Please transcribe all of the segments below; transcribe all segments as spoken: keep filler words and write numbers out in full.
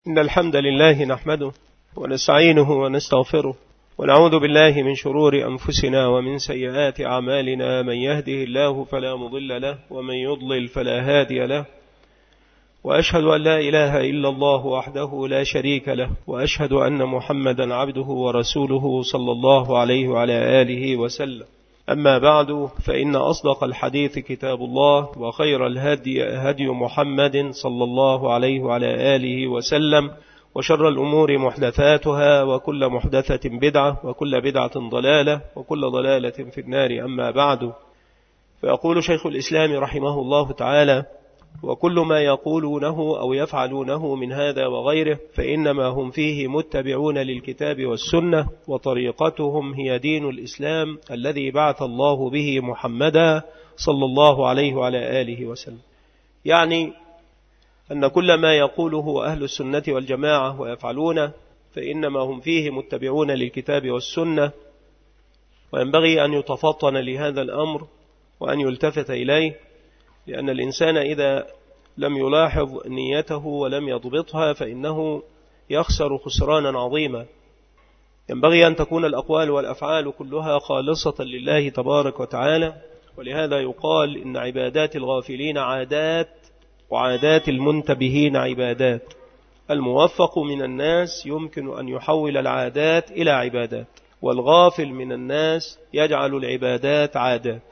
إن الحمد لله نحمده ونستعينه ونستغفره ونعوذ بالله من شرور أنفسنا ومن سيئات أعمالنا. من يهده الله فلا مضل له ومن يضلل فلا هادي له، وأشهد أن لا إله إلا الله وحده لا شريك له، وأشهد أن محمدا عبده ورسوله صلى الله عليه وعلى آله وسلم. أما بعد، فإن أصدق الحديث كتاب الله، وخير الهدي هدي محمد صلى الله عليه وعلى آله وسلم، وشر الأمور محدثاتها، وكل محدثة بدعة، وكل بدعة ضلالة، وكل ضلالة في النار. أما بعد، فيقول شيخ الإسلام رحمه الله تعالى: وكل ما يقولونه أو يفعلونه من هذا وغيره فإنما هم فيه متبعون للكتاب والسنة، وطريقتهم هي دين الإسلام الذي بعث الله به محمدا صلى الله عليه وعلى آله وسلم. يعني أن كل ما يقوله أهل السنة والجماعة ويفعلونه فإنما هم فيه متبعون للكتاب والسنة، وينبغي أن يتفطن لهذا الأمر وأن يلتفت إليه، لأن الإنسان إذا لم يلاحظ نيته ولم يضبطها فإنه يخسر خسرانا عظيما. ينبغي أن تكون الأقوال والأفعال كلها خالصة لله تبارك وتعالى، ولهذا يقال إن عبادات الغافلين عادات، وعادات المنتبهين عبادات. الموفق من الناس يمكن أن يحول العادات إلى عبادات، والغافل من الناس يجعل العبادات عادات.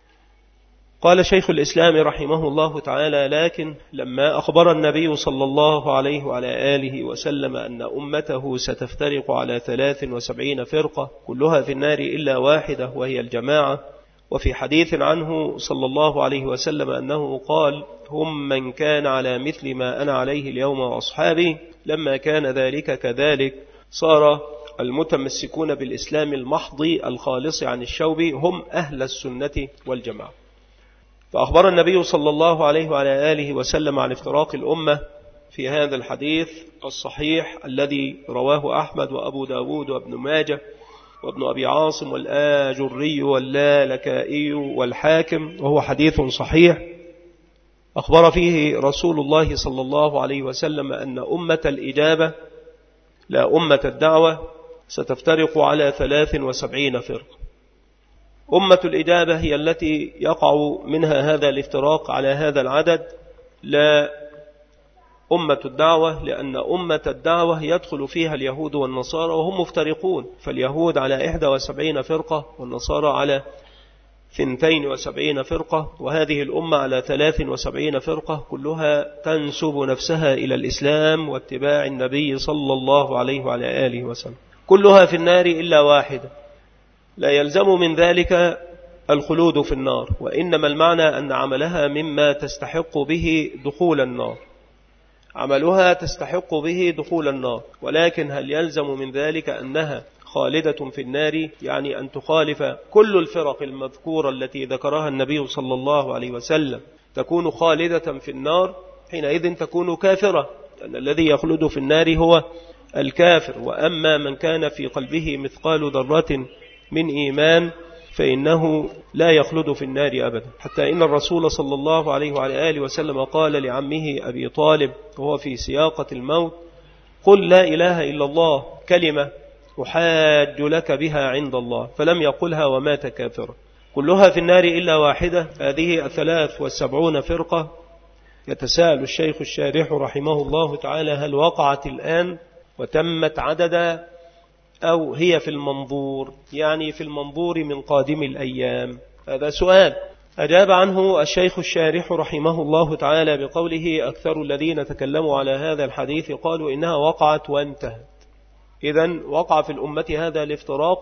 قال شيخ الإسلام رحمه الله تعالى: لكن لما أخبر النبي صلى الله عليه وعلى آله وسلم أن أمته ستفترق على ثلاث وسبعين فرقة كلها في النار إلا واحدة وهي الجماعة، وفي حديث عنه صلى الله عليه وسلم أنه قال: هم من كان على مثل ما أنا عليه اليوم وأصحابي، لما كان ذلك كذلك صار المتمسكون بالإسلام المحض الخالص عن الشوب هم أهل السنة والجماعة. فأخبر النبي صلى الله عليه وعلى آله وسلم عن افتراق الأمة في هذا الحديث الصحيح الذي رواه أحمد وأبو داود وابن ماجه وابن أبي عاصم والآجري واللالكائي والحاكم، وهو حديث صحيح. أخبر فيه رسول الله صلى الله عليه وسلم أن أمة الإجابة لا أمة الدعوة ستفترق على ثلاث وسبعين فرقة. أمة الإجابة هي التي يقع منها هذا الافتراق على هذا العدد، لا أمة الدعوة، لأن أمة الدعوة يدخل فيها اليهود والنصارى وهم مفترقون، فاليهود على إحدى وسبعين فرقة والنصارى على ثنتين وسبعين فرقة، وهذه الأمة على ثلاث وسبعين فرقة كلها تنسب نفسها إلى الإسلام واتباع النبي صلى الله عليه وعلى آله وسلم، كلها في النار إلا واحدة. لا يلزم من ذلك الخلود في النار، وإنما المعنى أن عملها مما تستحق به دخول النار، عملها تستحق به دخول النار، ولكن هل يلزم من ذلك أنها خالدة في النار؟ يعني أن تخالف كل الفرق المذكورة التي ذكرها النبي صلى الله عليه وسلم تكون خالدة في النار، حينئذ تكون كافرة، لأن الذي يخلد في النار هو الكافر. وأما من كان في قلبه مثقال ذرة من إيمان فإنه لا يخلد في النار أبدا. حتى إن الرسول صلى الله عليه وعلى آله وسلم قال لعمه أبي طالب وهو في سياقة الموت: قل لا إله إلا الله كلمة أحاج لك بها عند الله، فلم يقلها ومات كافرا. كلها في النار إلا واحدة. هذه الثلاث والسبعون فرقة يتساءل الشيخ الشارح رحمه الله تعالى: هل وقعت الآن وتمت عددا، أو هي في المنظور، يعني في المنظور من قادم الأيام؟ هذا سؤال أجاب عنه الشيخ الشارح رحمه الله تعالى بقوله: أكثر الذين تكلموا على هذا الحديث قالوا إنها وقعت وانتهت. إذن وقع في الأمة هذا الافتراق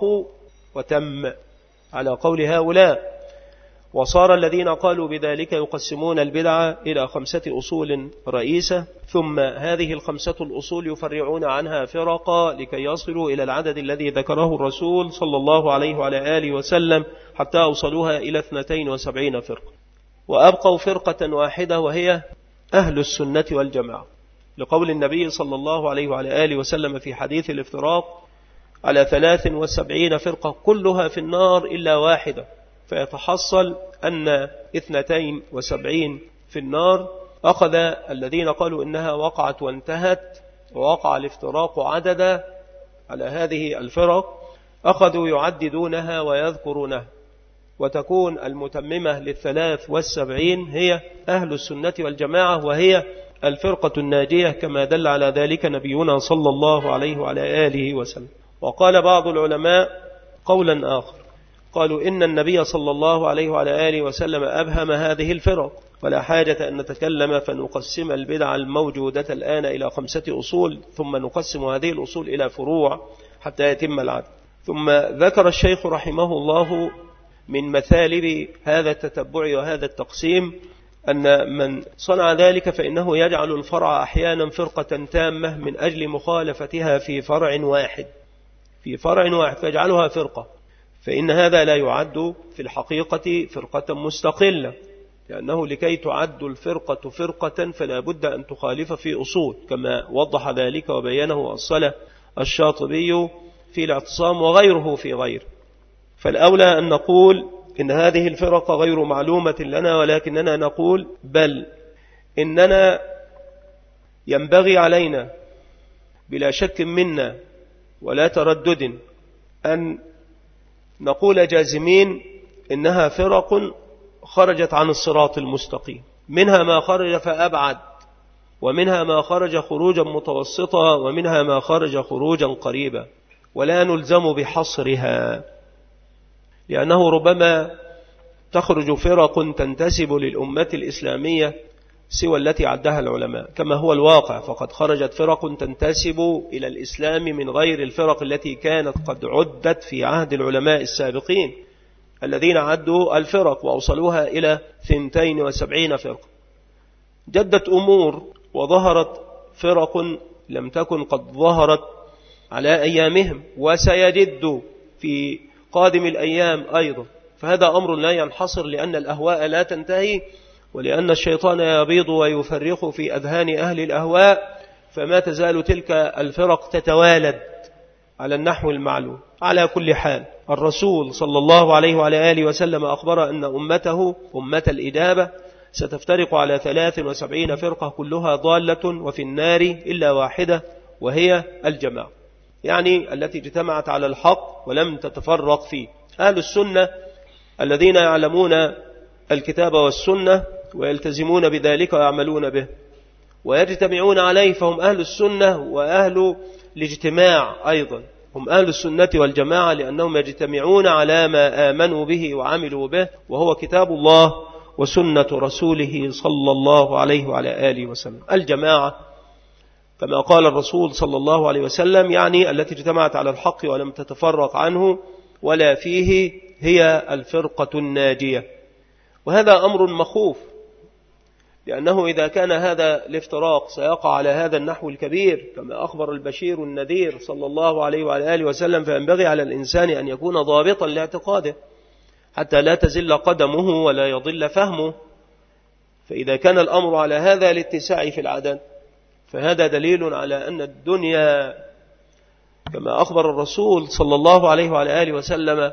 وتم على قول هؤلاء، وصار الذين قالوا بذلك يقسمون البدعة إلى خمسة أصول رئيسة، ثم هذه الخمسة الأصول يفرعون عنها فرقا لكي يصلوا إلى العدد الذي ذكره الرسول صلى الله عليه وعلى آله وسلم، حتى أوصلوها إلى اثنتين وسبعين فرقة، وأبقوا فرقة واحدة وهي أهل السنة والجماعة، لقول النبي صلى الله عليه وعلى آله وسلم في حديث الافتراق على ثلاث وسبعين فرقة كلها في النار إلا واحدة، فيتحصل أن اثنتين وسبعين في النار. أخذ الذين قالوا إنها وقعت وانتهت ووقع الافتراق عددا على هذه الفرق أخذوا يعددونها ويذكرونها، وتكون المتممة للثلاث والسبعين هي أهل السنة والجماعة، وهي الفرقة الناجية كما دل على ذلك نبينا صلى الله عليه وعلى آله وسلم. وقال بعض العلماء قولا آخر، قالوا إن النبي صلى الله عليه وعلى آله وسلم أبهم هذه الفرق، ولا حاجة أن نتكلم فنقسم البدع الموجودة الآن إلى خمسة أصول، ثم نقسم هذه الأصول إلى فروع حتى يتم العدد. ثم ذكر الشيخ رحمه الله من مثالب هذا التتبع وهذا التقسيم أن من صنع ذلك فإنه يجعل الفرع أحيانا فرقة تامة من أجل مخالفتها في فرع واحد في فرع واحد فيجعلها فرقة، فإن هذا لا يعد في الحقيقة فرقة مستقلة، لأنه لكي تعد الفرقة فرقة فلا بد أن تخالف في أصول، كما وضح ذلك وبينه الصلة الشاطبي في الاعتصام وغيره في غير. فالأولى أن نقول إن هذه الفرق غير معلومة لنا، ولكننا نقول بل إننا ينبغي علينا بلا شك منا ولا تردد أن نقول جازمين إنها فرق خرجت عن الصراط المستقيم، منها ما خرج فأبعد، ومنها ما خرج خروجا متوسطا، ومنها ما خرج خروجا قريبا، ولا نلزم بحصرها، لأنه ربما تخرج فرق تنتسب للأمة الإسلامية سوى التي عدها العلماء، كما هو الواقع، فقد خرجت فرق تنتسب إلى الإسلام من غير الفرق التي كانت قد عدت في عهد العلماء السابقين الذين عدوا الفرق وأوصلوها إلى ثنتين وسبعين فرقة. جدت أمور وظهرت فرق لم تكن قد ظهرت على أيامهم، وسيجد في قادم الأيام أيضا، فهذا أمر لا ينحصر، لأن الأهواء لا تنتهي، ولأن الشيطان يبيض ويفرخ في أذهان أهل الأهواء، فما تزال تلك الفرق تتوالد على النحو المعلوم. على كل حال الرسول صلى الله عليه وعلى آله وسلم أخبر أن أمته أمة الإجابة ستفترق على ثلاث وسبعين فرقة كلها ضالة وفي النار إلا واحدة، وهي الجماعة، يعني التي اجتمعت على الحق ولم تتفرق فيه. أهل السنة الذين يعلمون الكتاب والسنة ويلتزمون بذلك ويعملون به ويجتمعون عليه فهم أهل السنة، وأهل الاجتماع أيضا هم أهل السنة والجماعة، لأنهم يجتمعون على ما آمنوا به وعملوا به، وهو كتاب الله وسنة رسوله صلى الله عليه وعلى آله وسلم. الجماعة كما قال الرسول صلى الله عليه وسلم يعني التي اجتمعت على الحق ولم تتفرق عنه ولا فيه، هي الفرقة الناجية. وهذا أمر مخوف، لأنه إذا كان هذا الافتراق سيقع على هذا النحو الكبير كما أخبر البشير النذير صلى الله عليه وعلى آله وسلم، فينبغي على الإنسان أن يكون ضابطا لاعتقاده حتى لا تزل قدمه ولا يضل فهمه. فإذا كان الأمر على هذا الاتساع في العدد فهذا دليل على أن الدنيا كما أخبر الرسول صلى الله عليه وعلى آله وسلم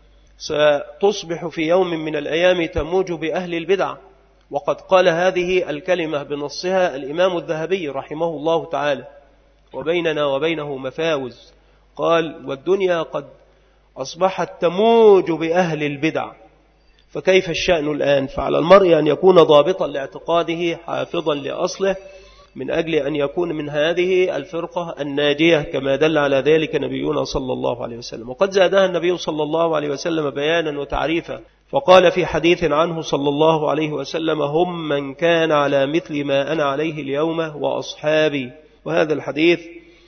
ستصبح في يوم من الأيام تموج بأهل البدع. وقد قال هذه الكلمة بنصها الإمام الذهبي رحمه الله تعالى، وبيننا وبينه مفاوز، قال: والدنيا قد أصبحت تموج بأهل البدع، فكيف الشأن الآن؟ فعلى المرء أن يكون ضابطا لاعتقاده حافظا لأصله من أجل أن يكون من هذه الفرقة الناجية كما دل على ذلك نبينا صلى الله عليه وسلم. وقد زادها النبي صلى الله عليه وسلم بيانا وتعريفا، فقال في حديث عنه صلى الله عليه وسلم: هم من كان على مثل ما أنا عليه اليوم وأصحابي. وهذا الحديث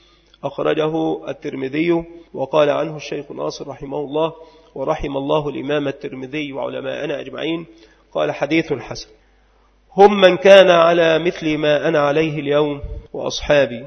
أخرجه الترمذي، وقال عنه الشيخ ناصر رحمه الله ورحم الله الإمام الترمذي وعلماءنا أجمعين، قال: حديث حسن. هم من كان على مثل ما أنا عليه اليوم وأصحابي.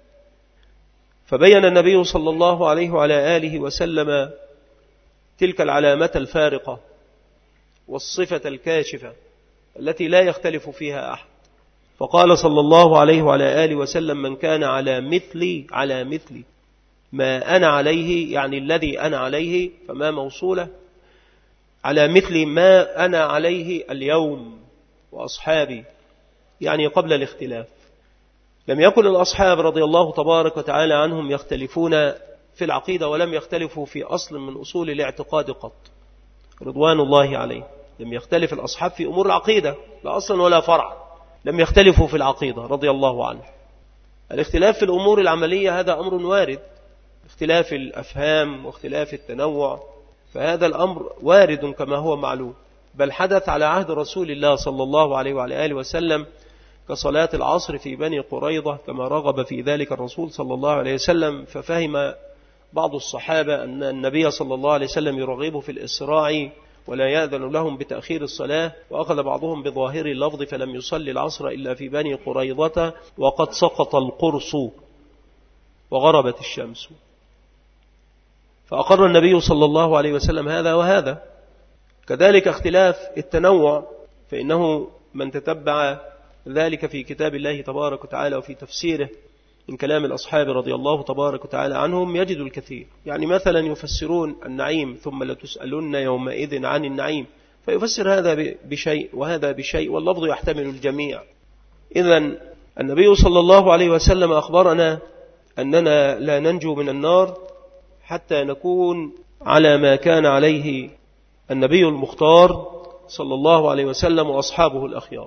فبين النبي صلى الله عليه وعلى آله وسلم تلك العلامة الفارقة والصفة الكاشفة التي لا يختلف فيها أحد، فقال صلى الله عليه وعلى آله وسلم: من كان على مثلي على مثلي ما أنا عليه، يعني الذي أنا عليه، فما موصولة، على مثل ما أنا عليه اليوم وأصحابي، يعني قبل الاختلاف. لم يكن الأصحاب رضي الله تبارك وتعالى عنهم يختلفون في العقيدة، ولم يختلفوا في أصل من أصول الاعتقاد قط رضوان الله عليه. لم يختلف الأصحاب في أمور العقيدة لا أصلا ولا فرع، لم يختلفوا في العقيدة رضي الله عنه. الاختلاف في الأمور العملية هذا أمر وارد، اختلاف الأفهام واختلاف التنوع، فهذا الأمر وارد كما هو معلوم، بل حدث على عهد رسول الله صلى الله عليه وعلى آله وسلم كصلاة العصر في بني قريظة كما رغب في ذلك الرسول صلى الله عليه وسلم، ففهم بعض الصحابة أن النبي صلى الله عليه وسلم يرغب في الإسراع ولا يأذن لهم بتأخير الصلاة، وأخذ بعضهم بظاهر اللفظ فلم يصلي العصر إلا في بني قريظة وقد سقط القرص وغربت الشمس، فأقر النبي صلى الله عليه وسلم هذا وهذا. كذلك اختلاف التنوع، فإنه من تتبع ذلك في كتاب الله تبارك وتعالى وفي تفسيره من كلام الأصحاب رضي الله تبارك وتعالى عنهم يجد الكثير. يعني مثلا يفسرون النعيم ثم لتسألن يومئذ عن النعيم، فيفسر هذا بشيء وهذا بشيء واللفظ يحتمل الجميع. إذن النبي صلى الله عليه وسلم أخبرنا أننا لا ننجو من النار حتى نكون على ما كان عليه النبي المختار صلى الله عليه وسلم وأصحابه الأخيار.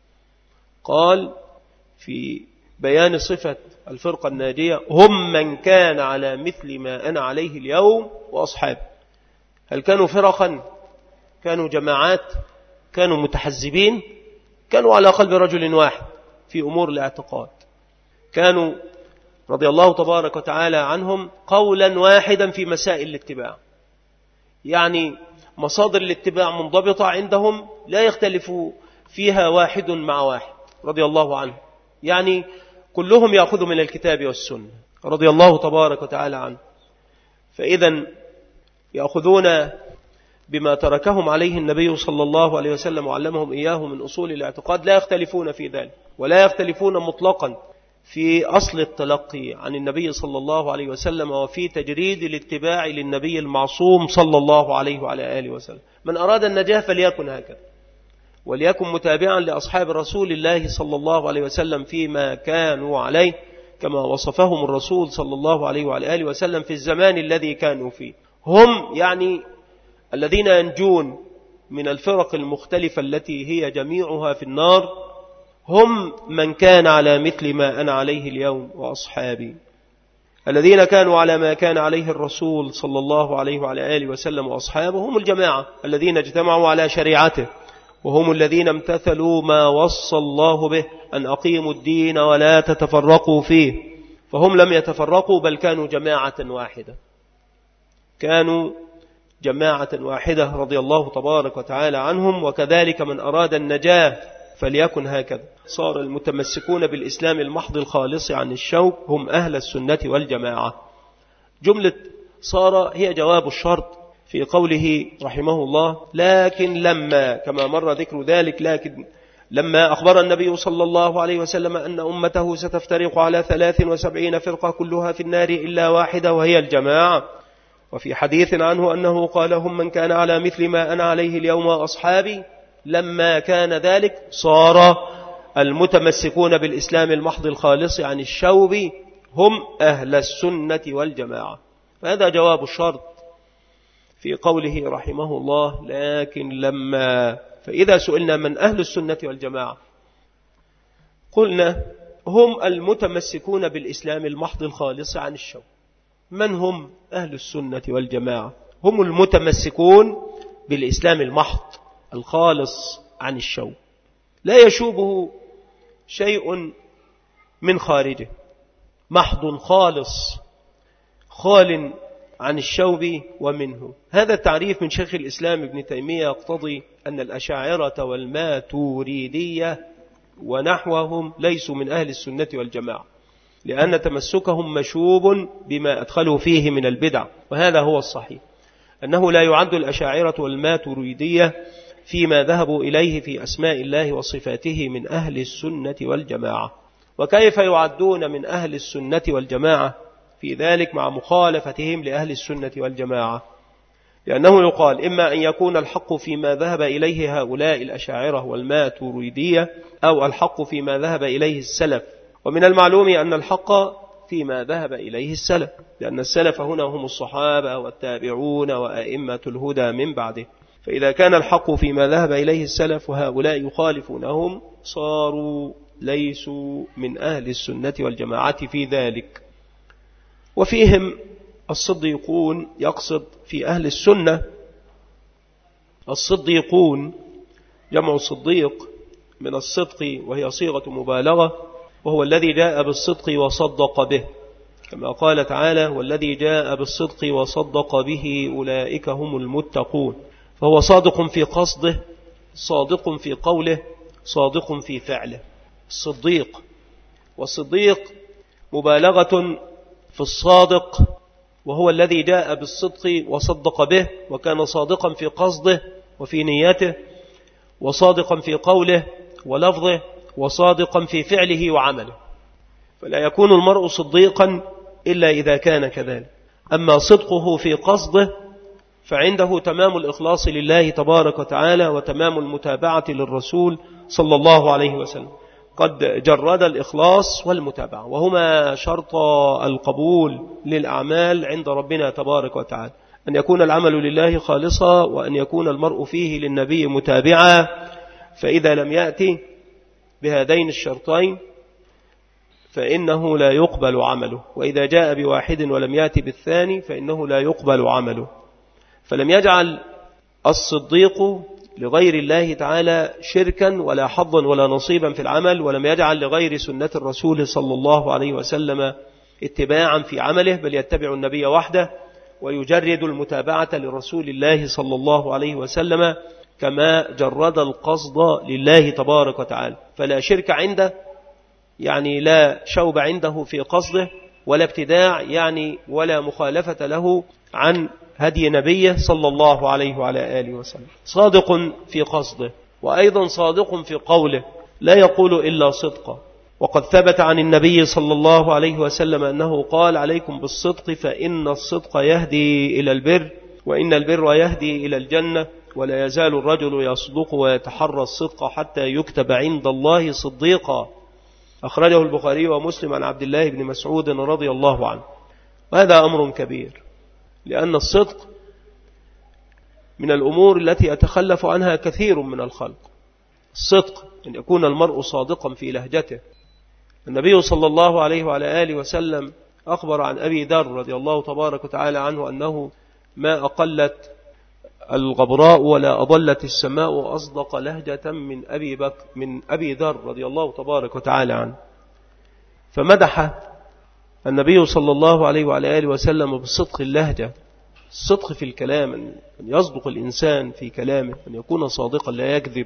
قال في بيان صفة الفرقة الناجية: هم من كان على مثل ما أنا عليه اليوم وأصحابه. هل كانوا فرقا؟ كانوا جماعات؟ كانوا متحزبين؟ كانوا على قلب رجل واحد في أمور الاعتقاد، كانوا رضي الله تبارك وتعالى عنهم قولا واحدا في مسائل الاتباع، يعني مصادر الاتباع منضبطة عندهم لا يختلف فيها واحد مع واحد رضي الله عنه، يعني كلهم يأخذ من الكتاب والسنة رضي الله تبارك وتعالى عنه. فإذا يأخذون بما تركهم عليه النبي صلى الله عليه وسلم وعلمهم إياه من أصول الاعتقاد، لا يختلفون في ذلك ولا يختلفون مطلقا في أصل التلقي عن النبي صلى الله عليه وسلم وفي تجريد الاتباع للنبي المعصوم صلى الله عليه وعلى آله وسلم. من أراد النجاة فليكن هكذا، وليكن متابعا لأصحاب رسول الله صلى الله عليه وسلم فيما كانوا عليه كما وصفهم الرسول صلى الله عليه وعلى آله وسلم في الزمان الذي كانوا فيه. هم يعني الذين ينجون من الفرق المختلفة التي هي جميعها في النار، هم من كان على مثل ما أنا عليه اليوم وأصحابي. الذين كانوا على ما كان عليه الرسول صلى الله عليه وعلى آله وسلم وأصحابه هم الجماعة الذين اجتمعوا على شريعته، وهم الذين امتثلوا ما وصى الله به أن أقيموا الدين ولا تتفرقوا فيه، فهم لم يتفرقوا بل كانوا جماعة واحدة، كانوا جماعة واحدة رضي الله تبارك وتعالى عنهم. وكذلك من أراد النجاة فليكن هكذا. صار المتمسكون بالإسلام المحض الخالص عن الشوك هم أهل السنة والجماعة. جملة صار هي جواب الشرط في قوله رحمه الله: لكن لما، كما مر ذكر ذلك، لكن لما أخبر النبي صلى الله عليه وسلم أن أمته ستفترق على ثلاث وسبعين فرقة كلها في النار إلا واحدة وهي الجماعة. وفي حديث عنه أنه قال: هم من كان على مثل ما أنا عليه اليوم وأصحابي. لما كان ذلك صار المتمسكون بالإسلام المحض الخالص عن الشوب هم أهل السنة والجماعة. فهذا جواب الشرط في قوله رحمه الله: لكن لما. فإذا سئلنا من أهل السنة والجماعة قلنا هم المتمسكون بالإسلام المحض الخالص عن الشوب. من هم أهل السنة والجماعة؟ هم المتمسكون بالإسلام المحض الخالص عن الشوب، لا يشوبه شيء من خارجه، محض خالص خال عن الشوب ومنه. هذا التعريف من شيخ الإسلام ابن تيمية يقتضي أن الأشاعرة والماتوريدية ونحوهم ليسوا من أهل السنة والجماعة، لأن تمسكهم مشوب بما أدخلوا فيه من البدع. وهذا هو الصحيح، أنه لا يعد الأشاعرة والماتوريدية فيما ذهبوا إليه في أسماء الله وصفاته من أهل السنة والجماعة. وكيف يعدون من أهل السنة والجماعة في ذلك مع مخالفتهم لأهل السنة والجماعة؟ لأنه يقال إما أن يكون الحق فيما ذهب إليه هؤلاء الأشاعرة والماتوريدية، أو الحق فيما ذهب إليه السلف ومن المعلوم أن الحق فيما ذهب إليه السلف، لأن السلف هنا هم الصحابة والتابعون وأئمة الهدى من بعده، فإذا كان الحق فيما ذهب إليه السلف وهؤلاء يخالفونهم صاروا ليسوا من أهل السنة والجماعة في ذلك. وفيهم الصديقون، يقصد في أهل السنة الصديقون جمع صديق من الصدق، وهي صيغة مبالغة، وهو الذي جاء بالصدق وصدق به، كما قال تعالى والذي جاء بالصدق وصدق به أولئك هم المتقون. فهو صادق في قصده، صادق في قوله، صادق في فعله، الصديق. والصديق مبالغة في الصادق، وهو الذي جاء بالصدق وصدق به، وكان صادقا في قصده وفي نيته، وصادقا في قوله ولفظه، وصادقا في فعله وعمله. فلا يكون المرء صديقا إلا إذا كان كذلك. أما صدقه في قصده فعنده تمام الإخلاص لله تبارك وتعالى وتمام المتابعة للرسول صلى الله عليه وسلم، قد جرد الإخلاص والمتابعة، وهما شرط القبول للأعمال عند ربنا تبارك وتعالى، أن يكون العمل لله خالصا، وأن يكون المرء فيه للنبي متابعا. فإذا لم يأتي بهذين الشرطين فإنه لا يقبل عمله، وإذا جاء بواحد ولم يأتي بالثاني فإنه لا يقبل عمله. فلم يجعل الصديق لغير الله تعالى شركا ولا حظا ولا نصيبا في العمل، ولم يجعل لغير سنة الرسول صلى الله عليه وسلم اتباعا في عمله، بل يتبع النبي وحده ويجرد المتابعة لرسول الله صلى الله عليه وسلم، كما جرد القصد لله تبارك وتعالى. فلا شرك عنده، يعني لا شوب عنده في قصده، ولا ابتداع، يعني ولا مخالفة له عن هدي نبيه صلى الله عليه وعلى آله وسلم. صادق في قصده، وأيضا صادق في قوله، لا يقول إلا صدقا. وقد ثبت عن النبي صلى الله عليه وسلم أنه قال عليكم بالصدق فإن الصدق يهدي إلى البر، وإن البر يهدي إلى الجنة، ولا يزال الرجل يصدق ويتحرى الصدق حتى يكتب عند الله صديقا. أخرجه البخاري ومسلم عن عبد الله بن مسعود رضي الله عنه. وهذا أمر كبير، لأن الصدق من الأمور التي يتخلف عنها كثير من الخلق. الصدق أن يكون المرء صادقا في لهجته. النبي صلى الله عليه وعلى آله وسلم أخبر عن أبي ذر رضي الله تبارك وتعالى عنه أنه ما أقلت الغبراء ولا أضلت السماء أصدق لهجة من أبي بكر من أبي ذر رضي الله تبارك وتعالى عنه. فمدح النبي صلى الله عليه وعلى آله وسلم بصدق اللهجة، الصدق في الكلام، أن يصدق الإنسان في كلامه، أن يكون صادقا لا يكذب.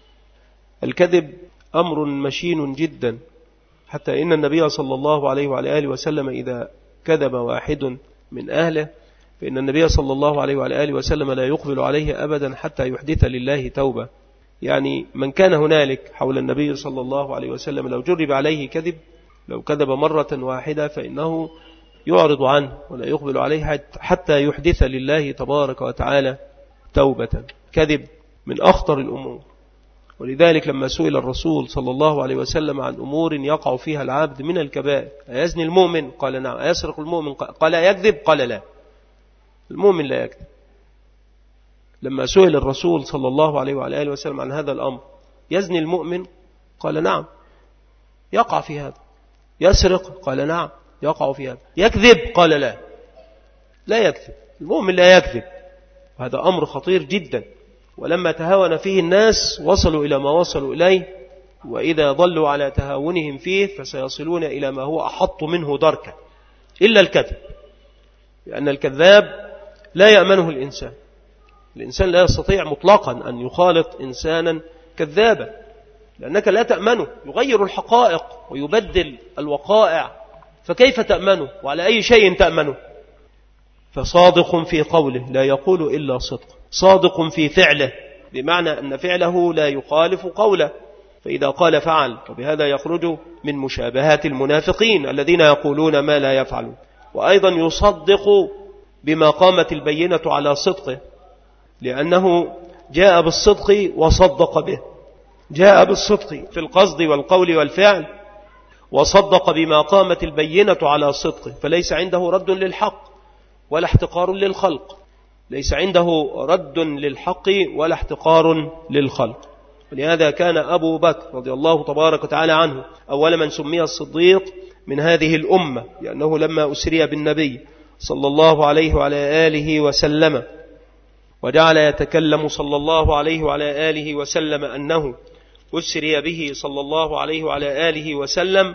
الكذب أمر مشين جدا، حتى إن النبي صلى الله عليه وعلى آله وسلم إذا كذب واحد من أهله فإن النبي صلى الله عليه وعلى آله وسلم لا يقبل عليه أبدا حتى يحدث لله توبة. يعني من كان هنالك حول النبي صلى الله عليه وسلم لو جرب عليه كذب، لو كذب مرة واحدة فإنه يعرض عنه ولا يقبل عليه حتى يحدث لله تبارك وتعالى توبة. كذب من أخطر الأمور، ولذلك لما سئل الرسول صلى الله عليه وسلم عن أمور يقع فيها العبد من الكبائر، أيزني المؤمن؟ قال نعم. أيسرق المؤمن؟ قال يكذب؟ قال لا، المؤمن لا يكذب. لما سئل الرسول صلى الله عليه وعلى آله وسلم عن هذا الأمر، يزني المؤمن؟ قال نعم، يقع في هذا. يسرق؟ قال نعم، يقع في هذا. يكذب؟ قال لا، لا يكذب، المؤمن لا يكذب. هذا أمر خطير جدا، ولما تهاون فيه الناس وصلوا إلى ما وصلوا إليه، وإذا ضلوا على تهاونهم فيه فسيصلون إلى ما هو أحط منه دركا، إلا الكذب، لأن الكذاب لا يأمنه الإنسان. الإنسان لا يستطيع مطلقا أن يخالط إنسانا كذابا، لأنك لا تأمنه، يغير الحقائق ويبدل الوقائع، فكيف تأمنه وعلى أي شيء تأمنه؟ فصادق في قوله لا يقول إلا صدق، صادق في فعله، بمعنى أن فعله لا يخالف قوله، فإذا قال فعل، وبهذا يخرج من مشابهات المنافقين الذين يقولون ما لا يفعلون. وأيضا يصدق بما قامت البينة على صدقه، لأنه جاء بالصدق وصدق به، جاء بالصدق في القصد والقول والفعل، وصدق بما قامت البينة على صدقه، فليس عنده رد للحق ولا احتقار للخلق، ليس عنده رد للحق ولا احتقار للخلق. ولهذا كان أبو بكر رضي الله تبارك وتعالى عنه أول من سمي الصديق من هذه الأمة، لأنه لما أسري بالنبي صلى الله عليه وعلى آله وسلم وجعل يتكلم صلى الله عليه وعلى آله وسلم أنه أسري به صلى الله عليه وعلى آله وسلم،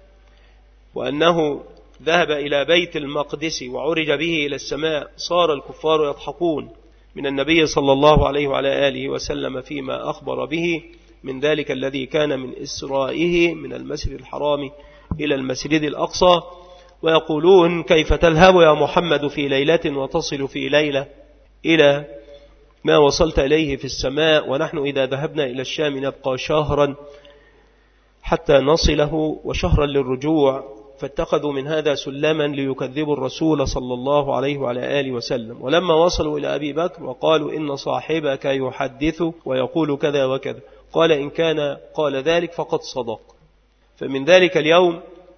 وأنه ذهب إلى بيت المقدس وعرج به إلى السماء، صار الكفار يضحكون من النبي صلى الله عليه وعلى آله وسلم فيما أخبر به من ذلك الذي كان من إسرائه من المسجد الحرام إلى المسجد الأقصى، ويقولون كيف تذهب يا محمد في ليلة وتصل في ليلة إلى ما وصلت إليه في السماء، ونحن إذا ذهبنا إلى الشام نبقى شهرا حتى نصله وشهرا للرجوع. فاتخذوا من هذا سلما ليكذبوا الرسول صلى الله عليه وعلى آله وسلم. ولما وصلوا إلى أبي بكر وقالوا إن صاحبك يحدث ويقول كذا وكذا، قال إن كان قال ذلك فقد صدق. فمن ذلك اليوم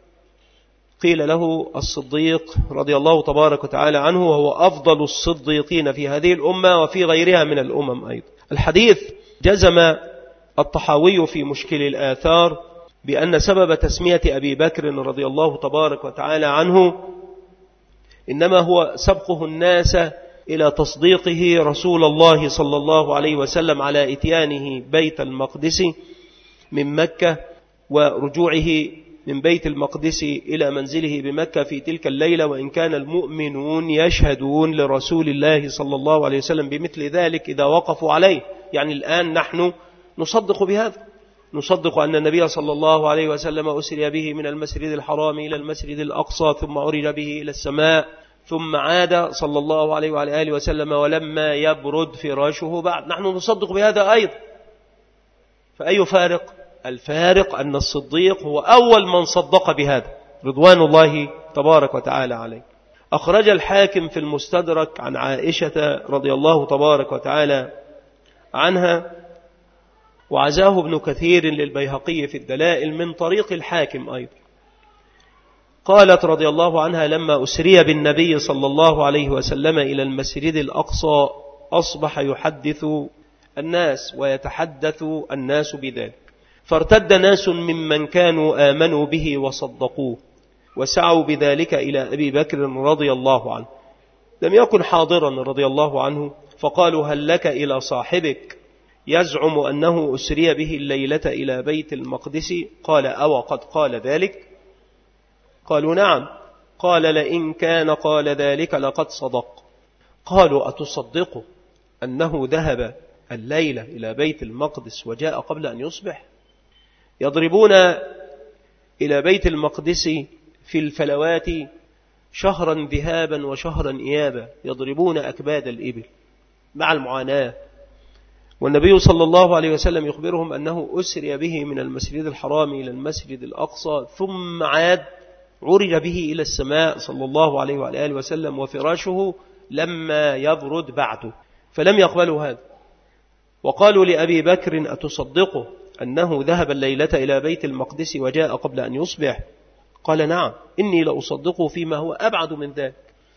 قيل له الصديق رضي الله تبارك وتعالى عنه، وهو أفضل الصديقين في هذه الأمة وفي غيرها من الأمم أيضا. الحديث جزم الطحاوي في مشكل الآثار بأن سبب تسمية أبي بكر رضي الله تبارك وتعالى عنه إنما هو سبقه الناس إلى تصديقه رسول الله صلى الله عليه وسلم على إتيانه بيت المقدس من مكة، ورجوعه من بيت المقدس إلى منزله بمكة في تلك الليلة، وإن كان المؤمنون يشهدون لرسول الله صلى الله عليه وسلم بمثل ذلك إذا وقفوا عليه. يعني الآن نحن نصدق بهذا، نصدق أن النبي صلى الله عليه وسلم أسري به من المسجد الحرام إلى المسجد الأقصى، ثم عرج به إلى السماء، ثم عاد صلى الله عليه وعلى آله وسلم ولما يبرد فراشه بعد، نحن نصدق بهذا أيضا. فأي فارق؟ الفارق أن الصديق هو أول من صدق بهذا رضوان الله تبارك وتعالى عليه. أخرج الحاكم في المستدرك عن عائشة رضي الله تبارك وتعالى عنها، وعزاه ابن كثير للبيهقي في الدلائل من طريق الحاكم أيضا. قالت رضي الله عنها لما أسري بالنبي صلى الله عليه وسلم إلى المسجد الأقصى أصبح يحدث الناس ويتحدث الناس بذلك، فارتد ناس ممن كانوا آمنوا به وصدقوه وسعوا بذلك إلى أبي بكر رضي الله عنه، لم يكن حاضرا رضي الله عنه، فقالوا هل لك إلى صاحبك يزعم أنه أسري به الليلة إلى بيت المقدس؟ قال أو قد قال ذلك؟ قالوا نعم. قال لئن كان قال ذلك لقد صدق. قالوا أتصدق أنه ذهب الليلة إلى بيت المقدس وجاء قبل أن يصبح؟ يضربون إلى بيت المقدس في الفلوات شهرا ذهابا وشهرا إيابا، يضربون أكباد الإبل مع المعاناة، والنبي صلى الله عليه وسلم يخبرهم أنه أسري به من المسجد الحرام إلى المسجد الأقصى، ثم عاد عرج به إلى السماء صلى الله عليه وعلى آله وسلم، وفراشه لما يبرد بعده، فلم يقبلوا هذا. وقالوا لأبي بكر أتصدقه أنه ذهب الليلة إلى بيت المقدس وجاء قبل أن يصبح؟ قال نعم، إني لأصدقه فيما هو أبعد من ذلك،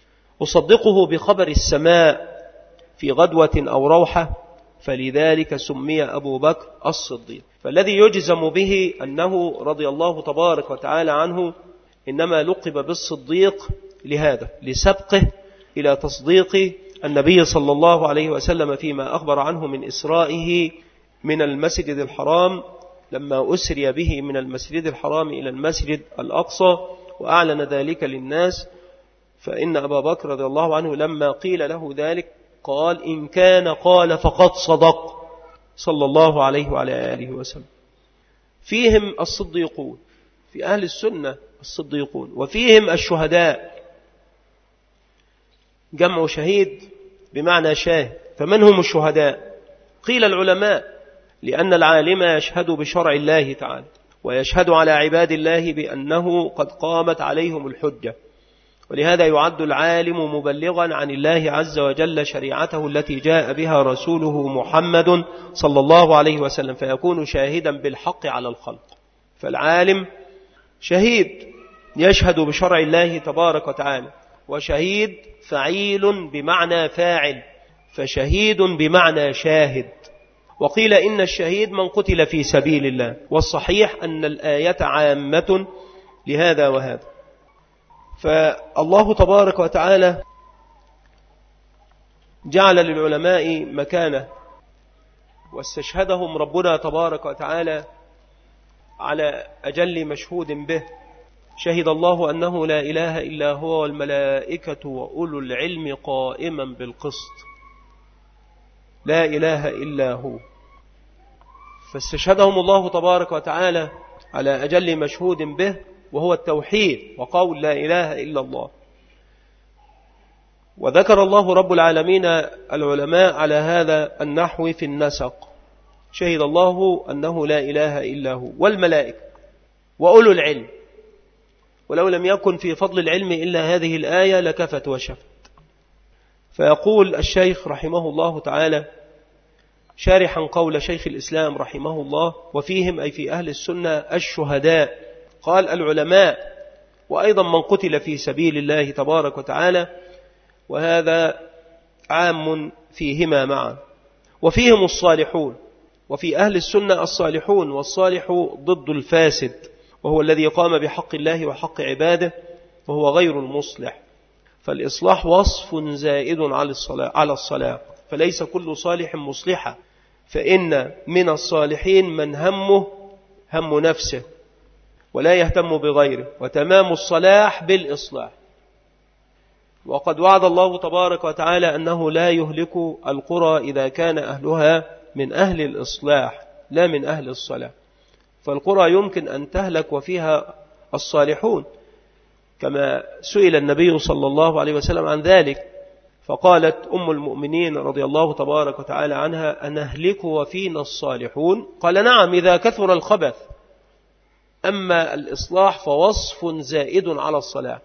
أصدقه بخبر السماء في غدوة أو روحة، فلذلك سمي أبو بكر الصديق. فالذي يجزم به أنه رضي الله تبارك وتعالى عنه إنما لقب بالصديق لهذا، لسبقه إلى تصديق النبي صلى الله عليه وسلم فيما أخبر عنه من إسرائه من المسجد الحرام لما أسري به من المسجد الحرام إلى المسجد الأقصى، وأعلن ذلك للناس. فإن أبا بكر رضي الله عنه لما قيل له ذلك قال إن كان قال فقد صدق صلى الله عليه وعلى آله وسلم. فيهم الصديقون، في أهل السنة الصديقون، وفيهم الشهداء، جمع شهيد بمعنى شاهد. فمن هم الشهداء؟ قيل العلماء، لأن العالم يشهد بشرع الله تعالى، ويشهد على عباد الله بأنه قد قامت عليهم الحجة، ولهذا يعد العالم مبلغا عن الله عز وجل شريعته التي جاء بها رسوله محمد صلى الله عليه وسلم، فيكون شاهدا بالحق على الخلق. فالعالم شهيد يشهد بشرع الله تبارك وتعالى، وشهيد فعيل بمعنى فاعل، فشهيد بمعنى شاهد. وقيل إن الشهيد من قتل في سبيل الله، والصحيح أن الآية عامة لهذا وهذا. فالله تبارك وتعالى جعل للعلماء مكانة، واستشهدهم ربنا تبارك وتعالى على أجل مشهود به. شهد الله أنه لا إله إلا هو والملائكة وأولو العلم قائما بالقسط، لا إله إلا هو. فاستشهدهم الله تبارك وتعالى على أجل مشهود به، وهو التوحيد وقول لا إله إلا الله. وذكر الله رب العالمين العلماء على هذا النحو في النسق. شهد الله أنه لا إله إلا هو والملائكة وأولو العلم، ولو لم يكن في فضل العلم إلا هذه الآية لكفت وشفت. فيقول الشيخ رحمه الله تعالى شارحا قول شيخ الإسلام رحمه الله: وفيهم أي في أهل السنة الشهداء، قال العلماء، وأيضا من قتل في سبيل الله تبارك وتعالى، وهذا عام فيهما معا. وفيهم الصالحون، وفي أهل السنة الصالحون، والصالح ضد الفاسد، وهو الذي قام بحق الله وحق عباده، وهو غير المصلح. فالإصلاح وصف زائد على الصلاح, على الصلاح فليس كل صالح مصلحا، فإن من الصالحين من همه هم نفسه ولا يهتم بغيره، وتمام الصلاح بالإصلاح. وقد وعد الله تبارك وتعالى أنه لا يهلك القرى إذا كان أهلها من أهل الإصلاح لا من أهل الصلاح. فالقرى يمكن أن تهلك وفيها الصالحون، كما سئل النبي صلى الله عليه وسلم عن ذلك، فقالت أم المؤمنين رضي الله تبارك وتعالى عنها: أنهلك وفينا الصالحون؟ قال: نعم، إذا كثر الخبث. أما الإصلاح فوصف زائد على الصلاح.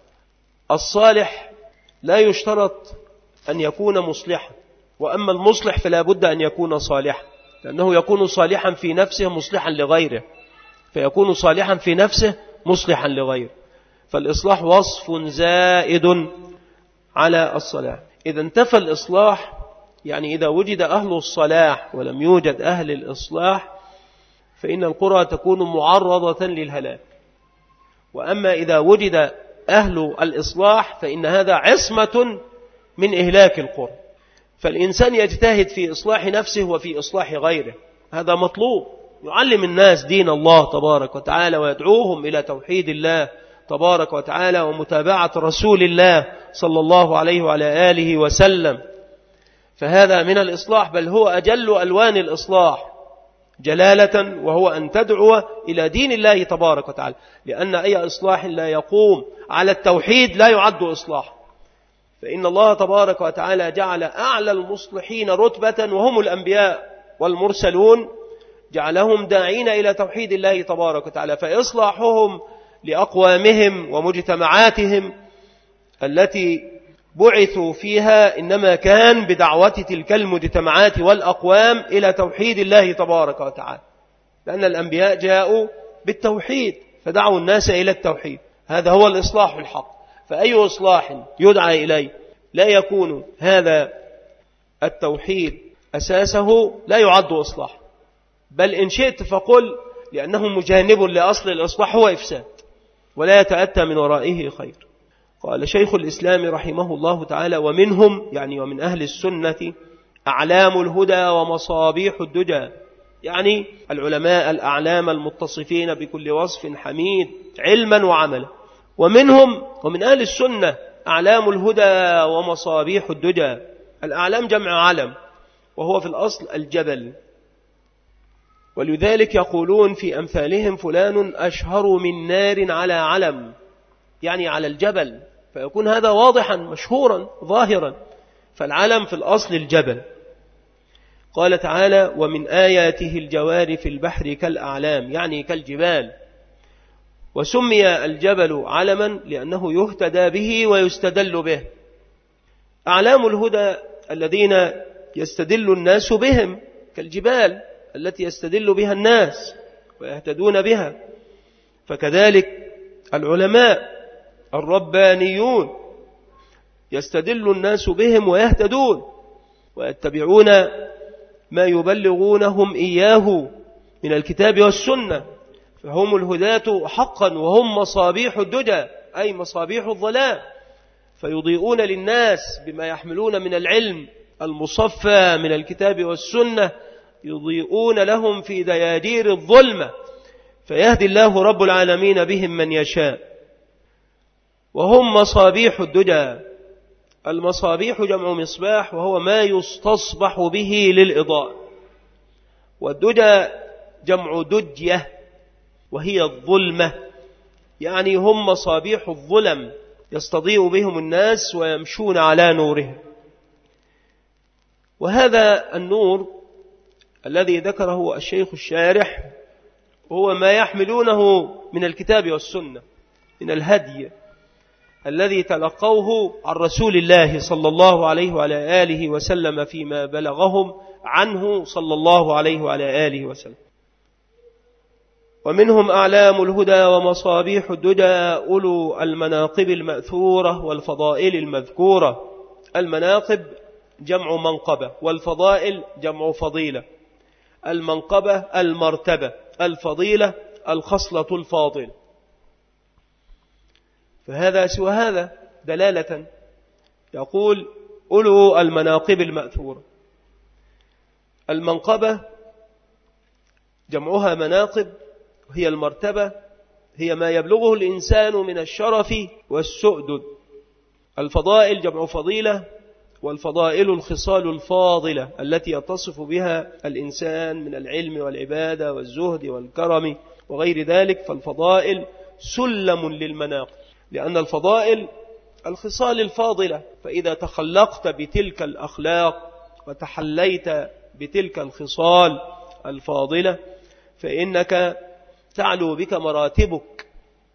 الصالح لا يشترط أن يكون مصلحا، وأما المصلح فلا بد أن يكون صالحا، لأنه يكون صالحا في نفسه مصلحا لغيره، فيكون صالحا في نفسه مصلحا لغيره. فالإصلاح وصف زائد على الصلاح. إذا انتفى الإصلاح، يعني إذا وجد أهل الصلاح ولم يوجد أهل الإصلاح، فإن القرى تكون معرضة للهلاك. وأما إذا وجد أهل الإصلاح فإن هذا عصمة من إهلاك القرى. فالإنسان يجتهد في إصلاح نفسه وفي إصلاح غيره، هذا مطلوب. يعلم الناس دين الله تبارك وتعالى، ويدعوهم إلى توحيد الله تبارك وتعالى ومتابعة رسول الله صلى الله عليه وعلى آله وسلم. فهذا من الإصلاح، بل هو أجل ألوان الإصلاح جلالة، وهو أن تدعو إلى دين الله تبارك وتعالى، لأن أي إصلاح لا يقوم على التوحيد لا يعد إصلاح. فإن الله تبارك وتعالى جعل أعلى المصلحين رتبة وهم الأنبياء والمرسلون، جعلهم داعين إلى توحيد الله تبارك وتعالى. فإصلاحهم لأقوامهم ومجتمعاتهم التي بعثوا فيها إنما كان بدعوة تلك المجتمعات والأقوام إلى توحيد الله تبارك وتعالى، لأن الأنبياء جاءوا بالتوحيد فدعوا الناس إلى التوحيد. هذا هو الإصلاح الحق. فأي إصلاح يدعى إليه لا يكون هذا التوحيد أساسه لا يعد إصلاح، بل إن شئت فقل لأنه مجانب لأصل الإصلاح هو إفساد ولا يتأتى من ورائه خير. قال شيخ الإسلام رحمه الله تعالى: ومنهم، يعني ومن أهل السنة، أعلام الهدى ومصابيح الدجى، يعني العلماء الأعلام المتصفين بكل وصف حميد علما وعملا. ومنهم ومن أهل السنة أعلام الهدى ومصابيح الدجى. الأعلام جمع علم، وهو في الأصل الجبل، ولذلك يقولون في أمثالهم: فلان أشهر من نار على علم، يعني على الجبل، فيكون هذا واضحا مشهورا ظاهرا. فالعلم في الأصل الجبل. قال تعالى: ومن آياته الجوار في البحر كالأعلام، يعني كالجبال. وسمي الجبل علما لأنه يهتدى به ويستدل به. أعلام الهدى الذين يستدل الناس بهم كالجبال التي يستدل بها الناس ويهتدون بها، فكذلك العلماء الربانيون يستدل الناس بهم ويهتدون ويتبعون ما يبلغونهم إياه من الكتاب والسنة، فهم الهداة حقا وهم مصابيح الدجى أي مصابيح الظلام، فيضيئون للناس بما يحملون من العلم المصفى من الكتاب والسنة، يضيئون لهم في دياجير الظلمة، فيهدي الله رب العالمين بهم من يشاء. وهم مصابيح الدجى. المصابيح جمع مصباح، وهو ما يستصبح به للإضاءة، والدجى جمع دجية وهي الظلمة، يعني هم مصابيح الظلم يستضيء بهم الناس ويمشون على نورهم. وهذا النور الذي ذكره الشيخ الشارح هو ما يحملونه من الكتاب والسنة من الهدي الذي تلقوه عن رسول الله صلى الله عليه وعلى آله وسلم فيما بلغهم عنه صلى الله عليه وعلى آله وسلم. ومنهم أعلام الهدى ومصابيح الدجى أولو المناقب المأثورة والفضائل المذكورة. المناقب جمع منقبة، والفضائل جمع فضيلة. المنقبة المرتبة، الفضيلة الخصلة الفاضل. فهذا سوى هذا دلالة. يقول أولو المناقب المأثورة. المنقبة جمعها مناقب، هي المرتبة، هي ما يبلغه الإنسان من الشرف والسؤدد. الفضائل جمع فضيلة، والفضائل الخصال الفاضلة التي يتصف بها الإنسان من العلم والعبادة والزهد والكرم وغير ذلك. فالفضائل سلم للمناقب، لأن الفضائل الخصال الفاضلة، فإذا تخلقت بتلك الأخلاق وتحليت بتلك الخصال الفاضلة فإنك تعلو بك مراتبك،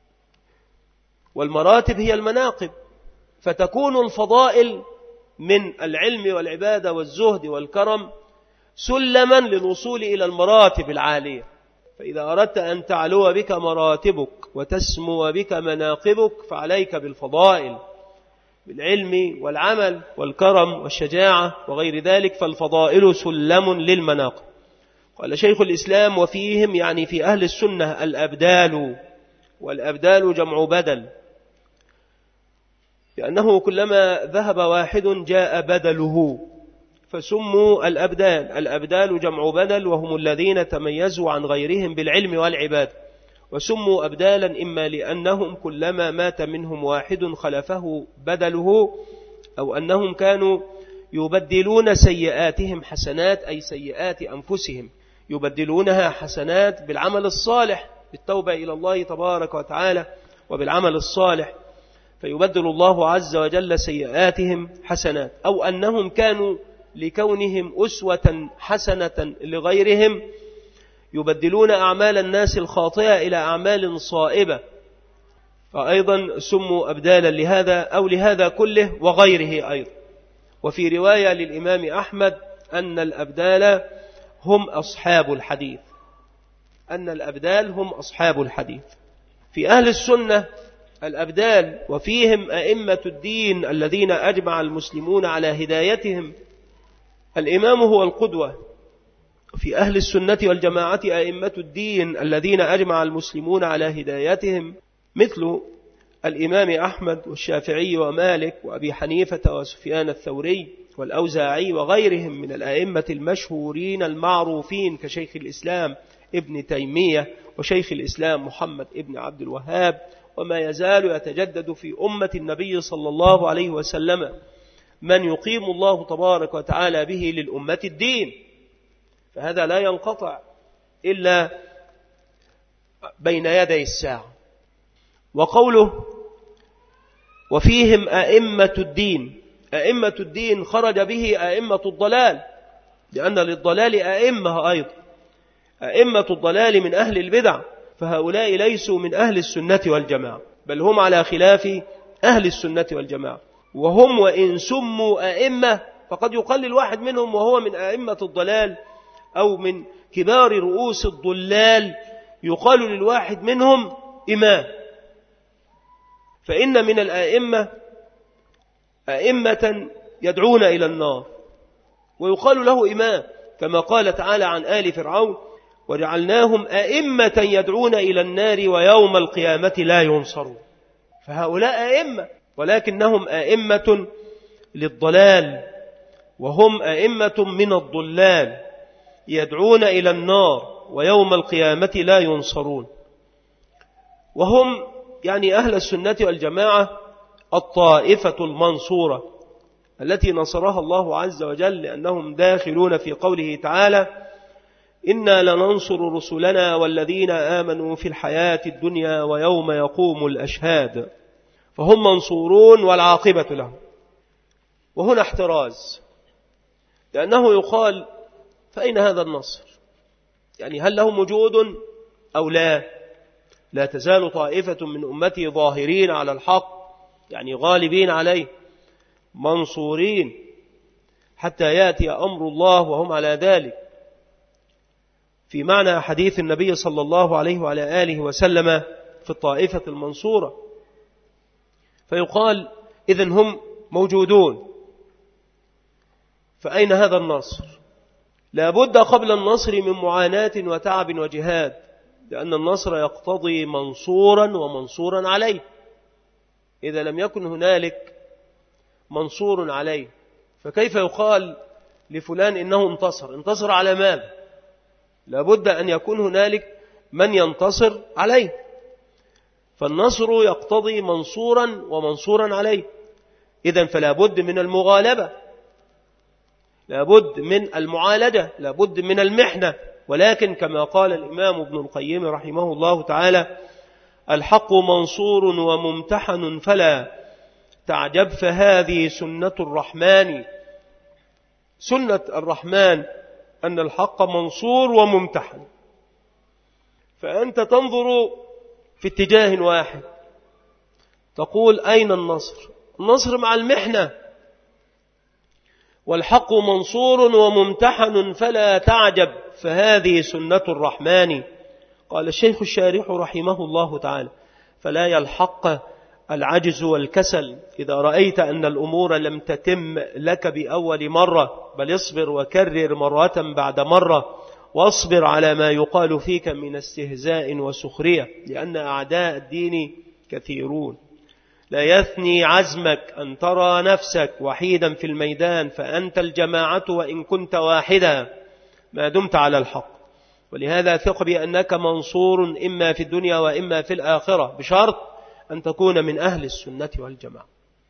والمراتب هي المناقب، فتكون الفضائل من العلم والعبادة والزهد والكرم سلما للوصول إلى المراتب العالية. فإذا أردت أن تعلو بك مراتبك وتسمو بك مناقبك فعليك بالفضائل، بالعلم والعمل والكرم والشجاعة وغير ذلك. فالفضائل سلم للمناقب. قال شيخ الإسلام وفيهم يعني في أهل السنة الأبدال، والأبدال جمع بدل، لأنه كلما ذهب واحد جاء بدله فسموا الأبدال. الأبدال جمع بدل، وهم الذين تميزوا عن غيرهم بالعلم والعبادة، وسموا أبدالا إما لأنهم كلما مات منهم واحد خلفه بدله، أو أنهم كانوا يبدلون سيئاتهم حسنات، أي سيئات أنفسهم يبدلونها حسنات بالعمل الصالح، بالتوبة إلى الله تبارك وتعالى وبالعمل الصالح، فيبدل الله عز وجل سيئاتهم حسنات. أو أنهم كانوا لكونهم أسوة حسنة لغيرهم يبدلون أعمال الناس الخاطئة إلى أعمال صائبة، فأيضا سموا أبدالا لهذا أو لهذا كله وغيره أيضا. وفي رواية للإمام أحمد أن الأبدال هم أصحاب الحديث، أن الأبدال هم أصحاب الحديث. في أهل السنة الأبدال وفيهم أئمة الدين الذين أجمع المسلمون على هدايتهم. الإمام هو القدوة. في أهل السنة والجماعة أئمة الدين الذين أجمع المسلمون على هدايتهم مثل الإمام أحمد والشافعي ومالك وأبي حنيفة وسفيان الثوري والأوزاعي وغيرهم من الأئمة المشهورين المعروفين كشيخ الإسلام ابن تيمية وشيخ الإسلام محمد ابن عبد الوهاب. وما يزال يتجدد في أمة النبي صلى الله عليه وسلم من يقيم الله تبارك وتعالى به للأمة الدين، فهذا لا ينقطع إلا بين يدي الساعة. وقوله وفيهم أئمة الدين، أئمة الدين خرج به أئمة الضلال، لأن للضلال أئمة أيضا، أئمة الضلال من أهل البدع، فهؤلاء ليسوا من أهل السنة والجماعة، بل هم على خلاف أهل السنة والجماعة. وهم وإن سموا أئمة فقد يقل الواحد منهم وهو من أئمة الضلال أو من كبار رؤوس الضلال، يقال للواحد منهم إمام، فإن من الآئمة أئمة يدعون إلى النار ويقال له إمام، كما قال تعالى عن آل فرعون وجعلناهم أئمة يدعون إلى النار ويوم القيامة لا ينصرون. فهؤلاء أئمة، ولكنهم أئمة للضلال، وهم أئمة من الضلال يدعون إلى النار ويوم القيامة لا ينصرون. وهم يعني أهل السنة والجماعة الطائفة المنصورة التي نصرها الله عز وجل، لأنهم داخلون في قوله تعالى إنا لننصر رسلنا والذين آمنوا في الحياة الدنيا ويوم يقوم الأشهاد. فهم منصورون والعاقبة لهم. وهنا احتراز، لأنه يقال فأين هذا النصر؟ يعني هل لهم وجود أو لا؟ لا تزال طائفة من أمتي ظاهرين على الحق، يعني غالبين عليه منصورين حتى يأتي أمر الله وهم على ذلك، في معنى حديث النبي صلى الله عليه وعلى آله وسلم في الطائفة المنصورة. فيقال إذن هم موجودون، فأين هذا النصر؟ لا بد قبل النصر من معاناة وتعب وجهاد، لأن النصر يقتضي منصورا ومنصورا عليه. إذا لم يكن هنالك منصور عليه فكيف يقال لفلان إنه انتصر؟ انتصر على ماذا؟ لا بد أن يكون هنالك من ينتصر عليه. فالنصر يقتضي منصورا ومنصورا عليه. إذن فلا بد من المغالبة، لا بد من المعالجة، لا بد من المحنة. ولكن كما قال الإمام ابن القيم رحمه الله تعالى الحق منصور وممتحن فلا تعجب فهذه سنة الرحمن. سنة الرحمن أن الحق منصور وممتحن. فأنت تنظر في اتجاه واحد تقول أين النصر؟ النصر مع المحنة. والحق منصور وممتحن فلا تعجب فهذه سنة الرحمن. قال الشيخ الشارح رحمه الله تعالى فلا يلحق العجز والكسل إذا رأيت أن الأمور لم تتم لك بأول مرة، بل اصبر وكرر مرة بعد مرة، واصبر على ما يقال فيك من استهزاء وسخرية، لأن أعداء الدين كثيرون. لا يثني عزمك أن ترى نفسك وحيدا في الميدان، فأنت الجماعة وإن كنت واحدا ما دمت على الحق. ولهذا ثق بأنك منصور إما في الدنيا وإما في الآخرة، بشرط أن تكون من أهل السنة والجماعة،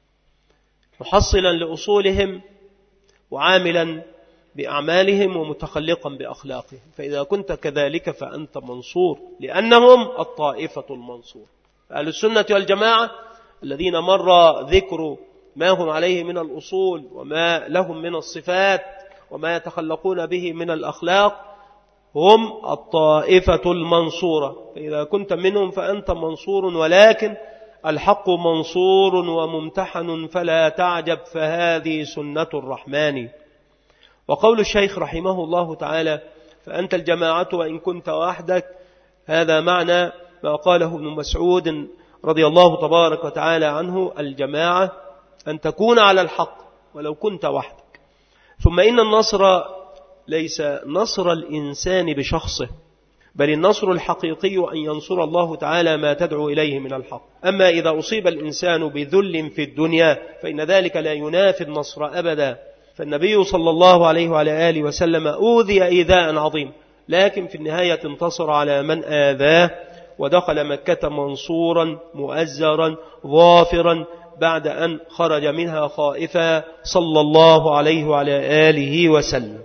محصلا لأصولهم وعاملا بأعمالهم ومتخلقا بأخلاقهم. فإذا كنت كذلك فأنت منصور، لأنهم الطائفة المنصور. أهل السنة والجماعة الذين مر ذكر ما هم عليه من الأصول وما لهم من الصفات وما يتخلقون به من الأخلاق هم الطائفة المنصورة. فإذا كنت منهم فأنت منصور، ولكن الحق منصور وممتحن فلا تعجب فهذه سنة الرحمن. وقول الشيخ رحمه الله تعالى فأنت الجماعة وإن كنت وحدك، هذا معنى ما قاله ابن مسعود رضي الله تبارك وتعالى عنه الجماعة أن تكون على الحق ولو كنت وحدك. ثم إن النصر ليس نصر الإنسان بشخصه، بل النصر الحقيقي أن ينصر الله تعالى ما تدعو إليه من الحق. أما إذا أصيب الإنسان بذل في الدنيا فإن ذلك لا ينافي النصر أبدا. فالنبي صلى الله عليه وعلى آله وسلم أوذي إيذاء عظيم، لكن في النهاية انتصر على من آذاه، ودخل مكة منصورا مؤزرا ظافرا بعد أن خرج منها خائفا صلى الله عليه وعلى آله وسلم.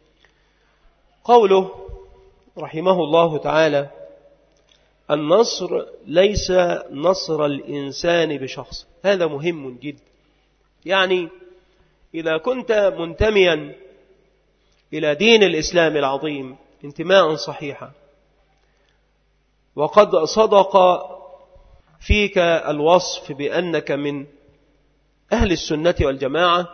قوله رحمه الله تعالى النصر ليس نصر الإنسان بشخص، هذا مهم جدا. يعني إذا كنت منتميا إلى دين الإسلام العظيم انتماء صحيحا، وقد صدق فيك الوصف بأنك من أهل السنة والجماعة،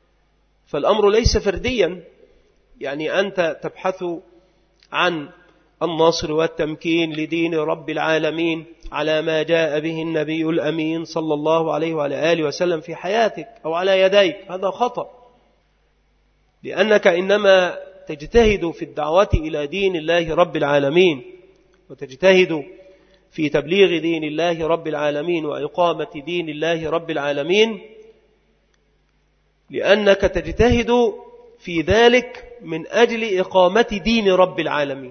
فالأمر ليس فرديا. يعني أنت تبحث عن النصر والتمكين لدين رب العالمين على ما جاء به النبي الأمين صلى الله عليه وعلى آله وسلم في حياتك أو على يديك، هذا خطأ، لأنك إنما تجتهد في الدعوة إلى دين الله رب العالمين، وتجتهد في تبليغ دين الله رب العالمين وإقامة دين الله رب العالمين، لأنك تجتهد في ذلك من أجل إقامة دين رب العالمين.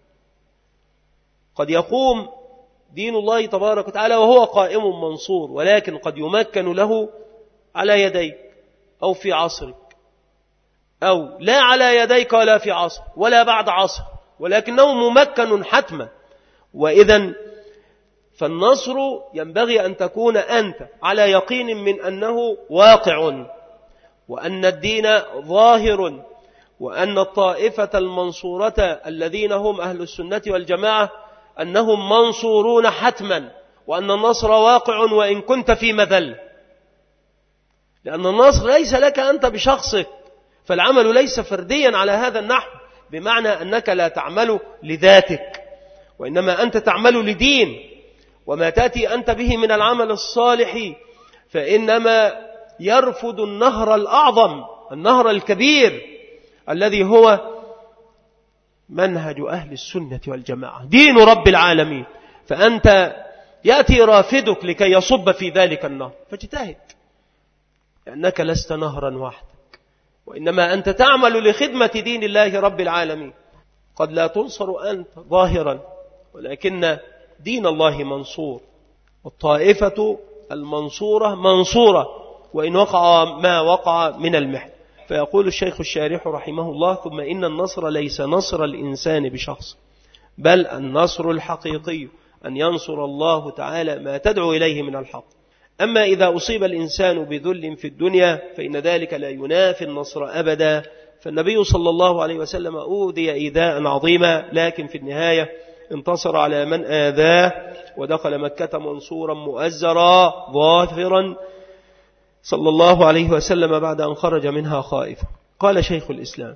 قد يقوم دين الله تبارك وتعالى وهو قائم منصور، ولكن قد يمكن له على يديك أو في عصرك، أو لا على يديك ولا في عصر ولا بعد عصر، ولكنه ممكن حتما. وإذن فالنصر ينبغي أن تكون أنت على يقين من أنه واقع، وأن الدين ظاهر، وأن الطائفة المنصورة الذين هم أهل السنة والجماعة أنهم منصورون حتما، وأن النصر واقع وإن كنت في مذل، لأن النصر ليس لك أنت بشخصك، فالعمل ليس فرديا على هذا النحو، بمعنى أنك لا تعمل لذاتك، وإنما أنت تعمل لدين. وما تأتي أنت به من العمل الصالح فإنما يرفض النهر الأعظم، النهر الكبير الذي هو منهج أهل السنة والجماعة، دين رب العالمين، فأنت يأتي رافدك لكي يصب في ذلك النهر، فاجتهد، لأنك لست نهرا وحدك، وإنما أنت تعمل لخدمة دين الله رب العالمين. قد لا تنصر أنت ظاهرا، ولكن دين الله منصور، والطائفة المنصورة منصورة وإن وقع ما وقع من المحن. فيقول الشيخ الشارح رحمه الله: ثم إن النصر ليس نصر الإنسان بشخص، بل النصر الحقيقي أن ينصر الله تعالى ما تدعو إليه من الحق. أما إذا أصيب الإنسان بذل في الدنيا فإن ذلك لا ينافي النصر أبدا. فالنبي صلى الله عليه وسلم أوذي إيذاء عظيما، لكن في النهاية انتصر على من آذاه، ودخل مكة منصورا مؤزرا ظافرا صلى الله عليه وسلم بعد أن خرج منها خائفا. قال شيخ الإسلام: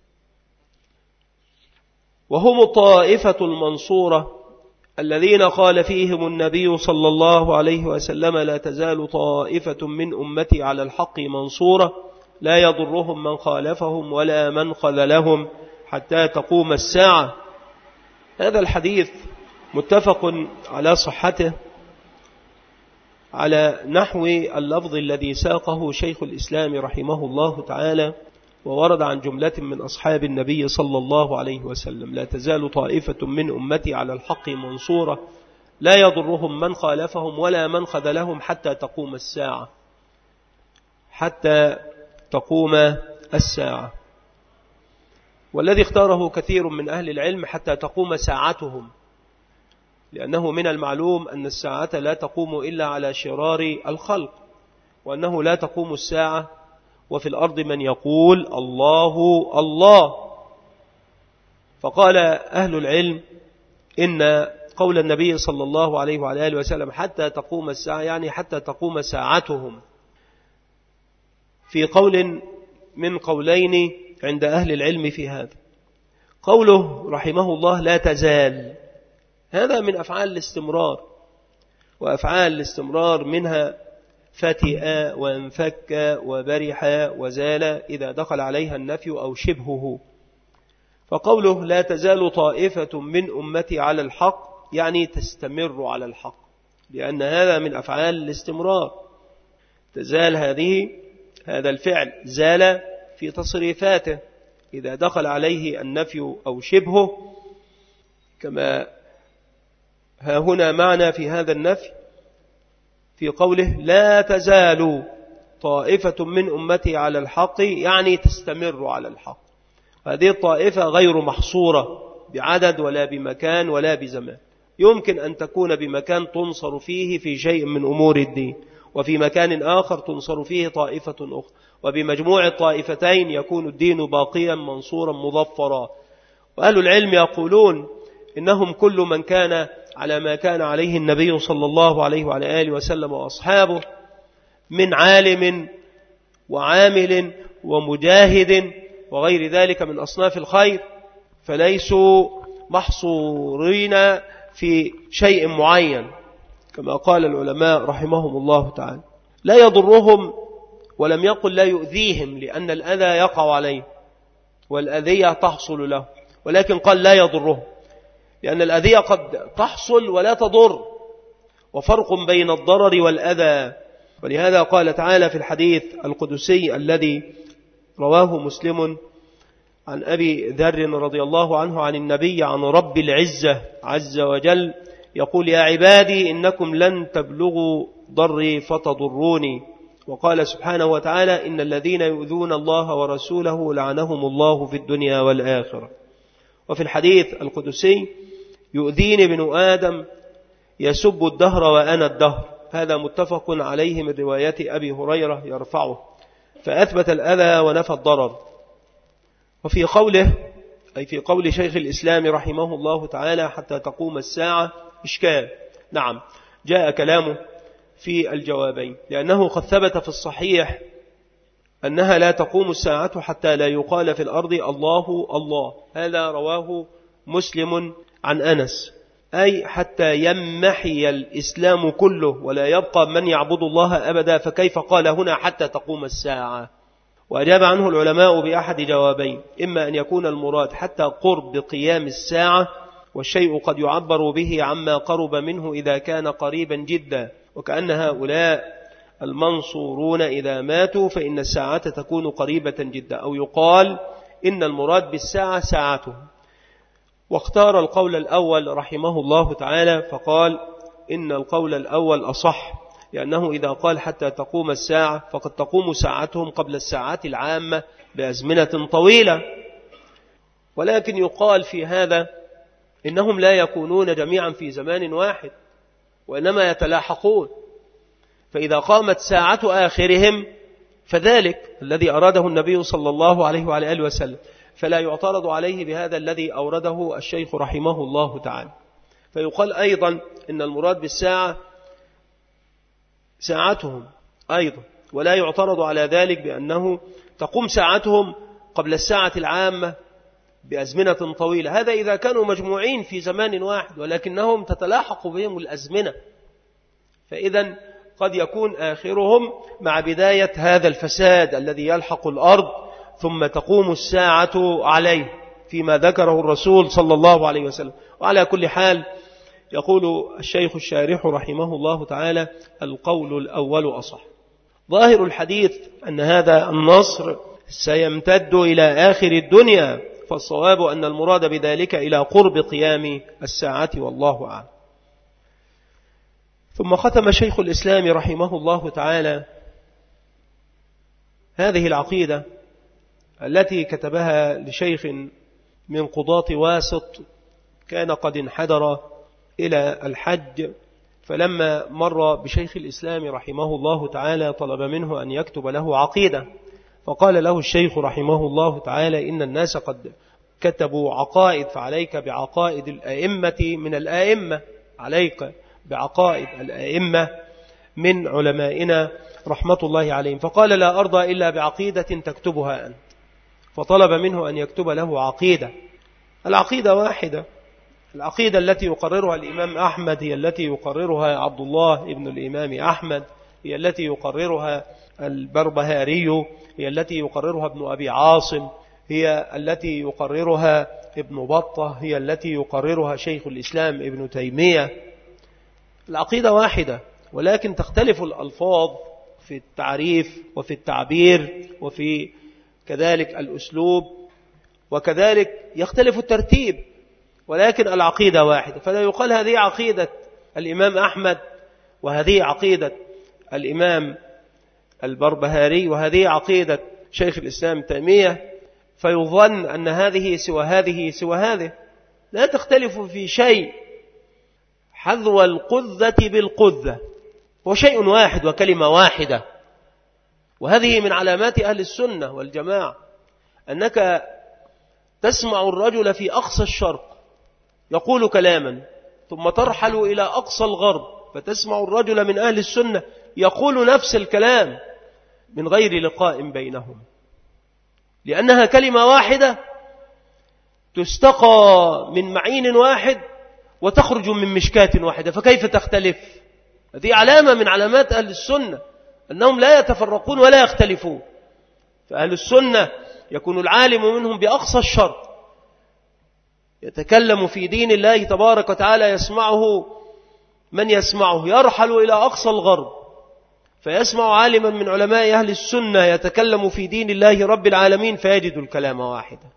وهم الطائفة المنصورة الذين قال فيهم النبي صلى الله عليه وسلم: لا تزال طائفة من أمتي على الحق منصورة لا يضرهم من خالفهم ولا من خذلهم حتى تقوم الساعة. هذا الحديث متفق على صحته على نحو اللفظ الذي ساقه شيخ الإسلام رحمه الله تعالى، وورد عن جملة من أصحاب النبي صلى الله عليه وسلم: لا تزال طائفة من أمتي على الحق منصورة لا يضرهم من خالفهم ولا من خذلهم حتى تقوم الساعة، حتى تقوم الساعة. والذي اختاره كثير من أهل العلم حتى تقوم ساعتهم، لأنه من المعلوم أن الساعة لا تقوم إلا على شرار الخلق، وأنه لا تقوم الساعة وفي الأرض من يقول الله الله. فقال أهل العلم إن قول النبي صلى الله عليه وعلى آله وسلم حتى تقوم الساعة يعني حتى تقوم ساعتهم، في قول من قولين عند أهل العلم في هذا. قوله رحمه الله لا تزال، هذا من أفعال الاستمرار، وأفعال الاستمرار منها فتئ وانفك وبرح وزال إذا دخل عليها النفي أو شبهه. فقوله لا تزال طائفة من أمتي على الحق يعني تستمر على الحق، لأن هذا من أفعال الاستمرار. تزال هذه هذا الفعل زال في تصريفاته إذا دخل عليه النفي أو شبهه، كما ها هنا معنى في هذا النفي في قوله لا تزال طائفة من أمتي على الحق يعني تستمر على الحق. هذه الطائفة غير محصورة بعدد ولا بمكان ولا بزمان، يمكن أن تكون بمكان تنصر فيه في شيء من أمور الدين، وفي مكان آخر تنصر فيه طائفة أخرى، وبمجموع الطائفتين يكون الدين باقيا منصورا مظفرا. وأهل العلم يقولون إنهم كل من كان على ما كان عليه النبي صلى الله عليه وعلى آله وسلم وأصحابه من عالم وعامل ومجاهد وغير ذلك من أصناف الخير، فليسوا محصورين في شيء معين كما قال العلماء رحمهم الله تعالى. لا يضرهم، ولم يقل لا يؤذيهم، لأن الأذى يقع عليه والأذية تحصل له، ولكن قال لا يضرهم، لأن الأذية قد تحصل ولا تضر، وفرق بين الضرر والأذى. ولهذا قال تعالى في الحديث القدسي الذي رواه مسلم عن أبي ذر رضي الله عنه عن النبي عن رب العزة عز وجل يقول: يا عبادي إنكم لن تبلغوا ضري فتضروني. وقال سبحانه وتعالى: إن الذين يؤذون الله ورسوله لعنهم الله في الدنيا والآخرة. وفي الحديث القدسي: يؤذيني ابن آدم يسب الدهر وأنا الدهر. هذا متفق عليه من رواية أبي هريرة يرفعه، فأثبت الأذى ونفى الضرر. وفي قوله، أي في قول شيخ الإسلام رحمه الله تعالى حتى تقوم الساعة، إشكال. نعم، جاء كلامه في الجوابين، لأنه قد ثبت في الصحيح أنها لا تقوم الساعة حتى لا يقال في الأرض الله الله. هذا رواه مسلم عن أنس، أي حتى يمحي الإسلام كله ولا يبقى من يعبد الله أبدا، فكيف قال هنا حتى تقوم الساعة؟ وأجاب عنه العلماء بأحد جوابين: إما أن يكون المراد حتى قرب قيام الساعة، والشيء قد يعبر به عما قرب منه إذا كان قريبا جدا، وكأن هؤلاء المنصورون إذا ماتوا فإن الساعة تكون قريبة جدا، أو يقال إن المراد بالساعة ساعته. واختار القول الأول رحمه الله تعالى، فقال إن القول الأول أصح، لأنه إذا قال حتى تقوم الساعة فقد تقوم ساعتهم قبل الساعات العامة بأزمنة طويلة. ولكن يقال في هذا إنهم لا يكونون جميعا في زمان واحد، وإنما يتلاحقون، فإذا قامت ساعة آخرهم فذلك الذي أراده النبي صلى الله عليه وعلى آله وسلم، فلا يعترض عليه بهذا الذي أورده الشيخ رحمه الله تعالى. فيقال أيضا إن المراد بالساعة ساعتهم أيضا، ولا يعترض على ذلك بأنه تقوم ساعتهم قبل الساعة العامة بأزمنة طويلة. هذا إذا كانوا مجموعين في زمان واحد، ولكنهم تتلاحق بهم الأزمنة، فإذا قد يكون آخرهم مع بداية هذا الفساد الذي يلحق الأرض، ثم تقوم الساعة عليه فيما ذكره الرسول صلى الله عليه وسلم. وعلى كل حال يقول الشيخ الشارح رحمه الله تعالى: القول الأول أصح. ظاهر الحديث أن هذا النصر سيمتد إلى آخر الدنيا، فالصواب أن المراد بذلك إلى قرب قيام الساعة، والله أعلم. ثم ختم شيخ الإسلام رحمه الله تعالى هذه العقيدة التي كتبها لشيخ من قضاة واسط كان قد انحدر إلى الحج، فلما مر بشيخ الإسلام رحمه الله تعالى طلب منه أن يكتب له عقيدة، فقال له الشيخ رحمه الله تعالى: إن الناس قد كتبوا عقائد، فعليك بعقائد الأئمة من الآئمة، عليك بعقائد الأئمة من علمائنا رحمة الله عليهم. فقال: لا أرضى إلا بعقيدة تكتبها أنت. فطلب منه أن يكتب له عقيدة. العقيدة واحدة، العقيدة التي يقررها الإمام أحمد هي التي يقررها عبد الله ابن الإمام أحمد، هي التي يقررها البربهاري، هي التي يقررها ابن أبي عاصم، هي التي يقررها ابن بطة، هي التي يقررها شيخ الإسلام ابن تيمية. العقيدة واحدة، ولكن تختلف الألفاظ في التعريف وفي التعبير وفي كذلك الأسلوب، وكذلك يختلف الترتيب، ولكن العقيدة واحدة. فلا يقال هذه عقيدة الإمام أحمد، وهذه عقيدة الإمام البربهاري، وهذه عقيدة شيخ الإسلام تيمية، فيظن أن هذه سوى هذه سوى هذه. لا تختلف في شيء، حذو القذة بالقذة، هو شيء واحد وكلمة واحدة. وهذه من علامات أهل السنة والجماعة، أنك تسمع الرجل في أقصى الشرق يقول كلاما، ثم ترحل إلى أقصى الغرب فتسمع الرجل من أهل السنة يقول نفس الكلام من غير لقاء بينهم، لأنها كلمة واحدة تستقى من معين واحد وتخرج من مشكاة واحدة، فكيف تختلف؟ هذه علامة من علامات أهل السنة أنهم لا يتفرقون ولا يختلفون. فأهل السنة يكون العالم منهم بأقصى الشرق يتكلم في دين الله تبارك وتعالى يسمعه من يسمعه، يرحل إلى أقصى الغرب فيسمع عالما من علماء أهل السنة يتكلم في دين الله رب العالمين فيجد الكلام واحدا،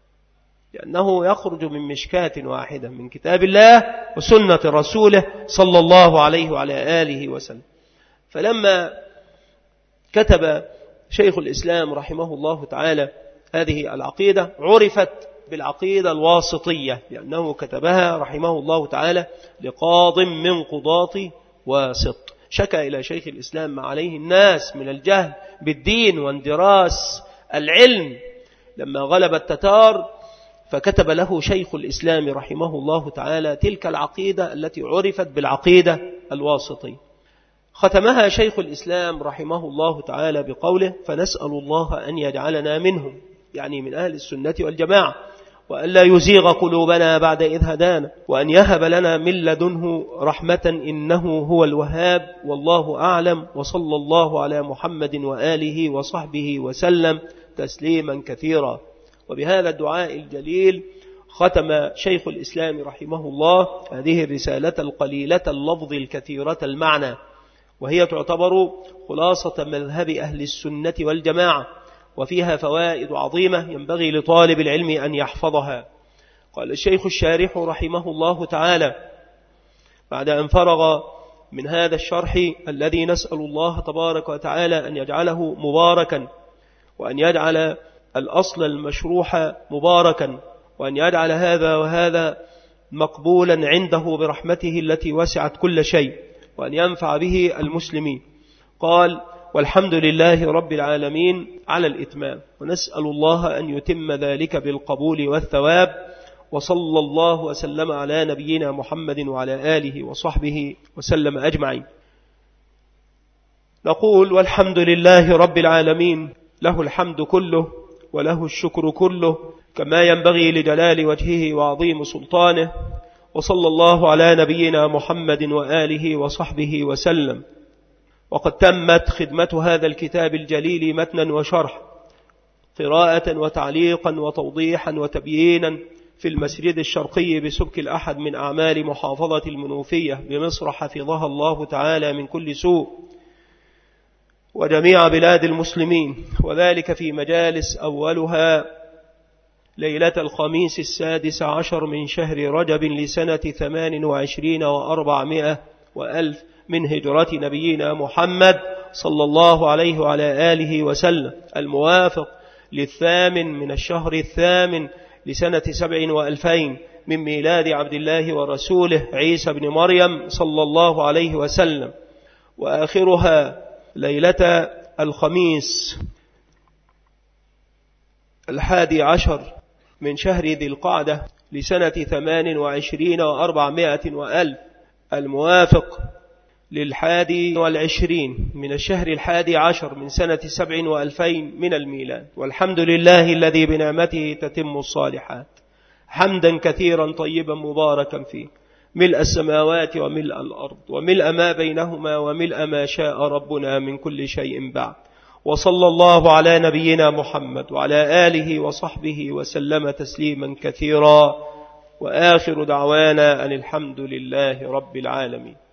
لأنه يخرج من مشكاة واحدة من كتاب الله وسنة رسوله صلى الله عليه وعلى آله وسلم. فلما كتب شيخ الإسلام رحمه الله تعالى هذه العقيدة عرفت بالعقيدة الواسطية، لأنه كتبها رحمه الله تعالى لقاض من قضاة واسط شكى إلى شيخ الإسلام ما عليه الناس من الجهل بالدين واندراس العلم لما غلب التتار، فكتب له شيخ الإسلام رحمه الله تعالى تلك العقيدة التي عرفت بالعقيدة الواسطية. ختمها شيخ الإسلام رحمه الله تعالى بقوله: فنسأل الله أن يجعلنا منهم، يعني من أهل السنة والجماعة، وأن لا يزيغ قلوبنا بعد إذ هدانا، وأن يهب لنا من لدنه رحمة إنه هو الوهاب، والله أعلم، وصلى الله على محمد وآله وصحبه وسلم تسليما كثيرا. وبهذا الدعاء الجليل ختم شيخ الإسلام رحمه الله هذه الرسالة القليلة اللفظ الكثيرة المعنى، وهي تعتبر خلاصة مذهب أهل السنة والجماعة، وفيها فوائد عظيمة ينبغي لطالب العلم أن يحفظها. قال الشيخ الشارح رحمه الله تعالى بعد أن فرغ من هذا الشرح الذي نسأل الله تبارك وتعالى أن يجعله مباركا، وأن يجعل الأصل المشروح مباركا، وأن يجعل هذا وهذا مقبولا عنده برحمته التي وسعت كل شيء، وأن ينفع به المسلمين. قال: والحمد لله رب العالمين على الإتمام، ونسأل الله أن يتم ذلك بالقبول والثواب، وصلى الله وسلم على نبينا محمد وعلى آله وصحبه وسلم أجمعين. نقول: والحمد لله رب العالمين، له الحمد كله وله الشكر كله، كما ينبغي لجلال وجهه وعظيم سلطانه، وصلى الله على نبينا محمد وآله وصحبه وسلم. وقد تمت خدمة هذا الكتاب الجليل متنا وشرح، قراءة وتعليقا وتوضيحا وتبيينا في المسجد الشرقي بسبك الأحد من أعمال محافظة المنوفية بمصر، حفظها الله تعالى من كل سوء، وجميع بلاد المسلمين، وذلك في مجالس أولها ليلة الخميس السادس عشر من شهر رجب لسنة ثمان وعشرين وأربعمائة وألف من هجرة نبينا محمد صلى الله عليه وعلى آله وسلم، الموافق للثامن من الشهر الثامن لسنة سبع وألفين من ميلاد عبد الله ورسوله عيسى بن مريم صلى الله عليه وسلم. وآخرها ليلة الخميس الحادي عشر من شهر ذي القعدة لسنة ثمان وعشرين وأربعمائة وألف، الموافق للحادي والعشرين من الشهر الحادي عشر من سنة سبع وألفين من الميلاد. والحمد لله الذي بنعمته تتم الصالحات، حمدا كثيرا طيبا مباركا فيه، ملء السماوات وملء الأرض وملء ما بينهما وملء ما شاء ربنا من كل شيء بعد. وصلى الله على نبينا محمد وعلى آله وصحبه وسلم تسليما كثيرا، وآخر دعوانا أن الحمد لله رب العالمين.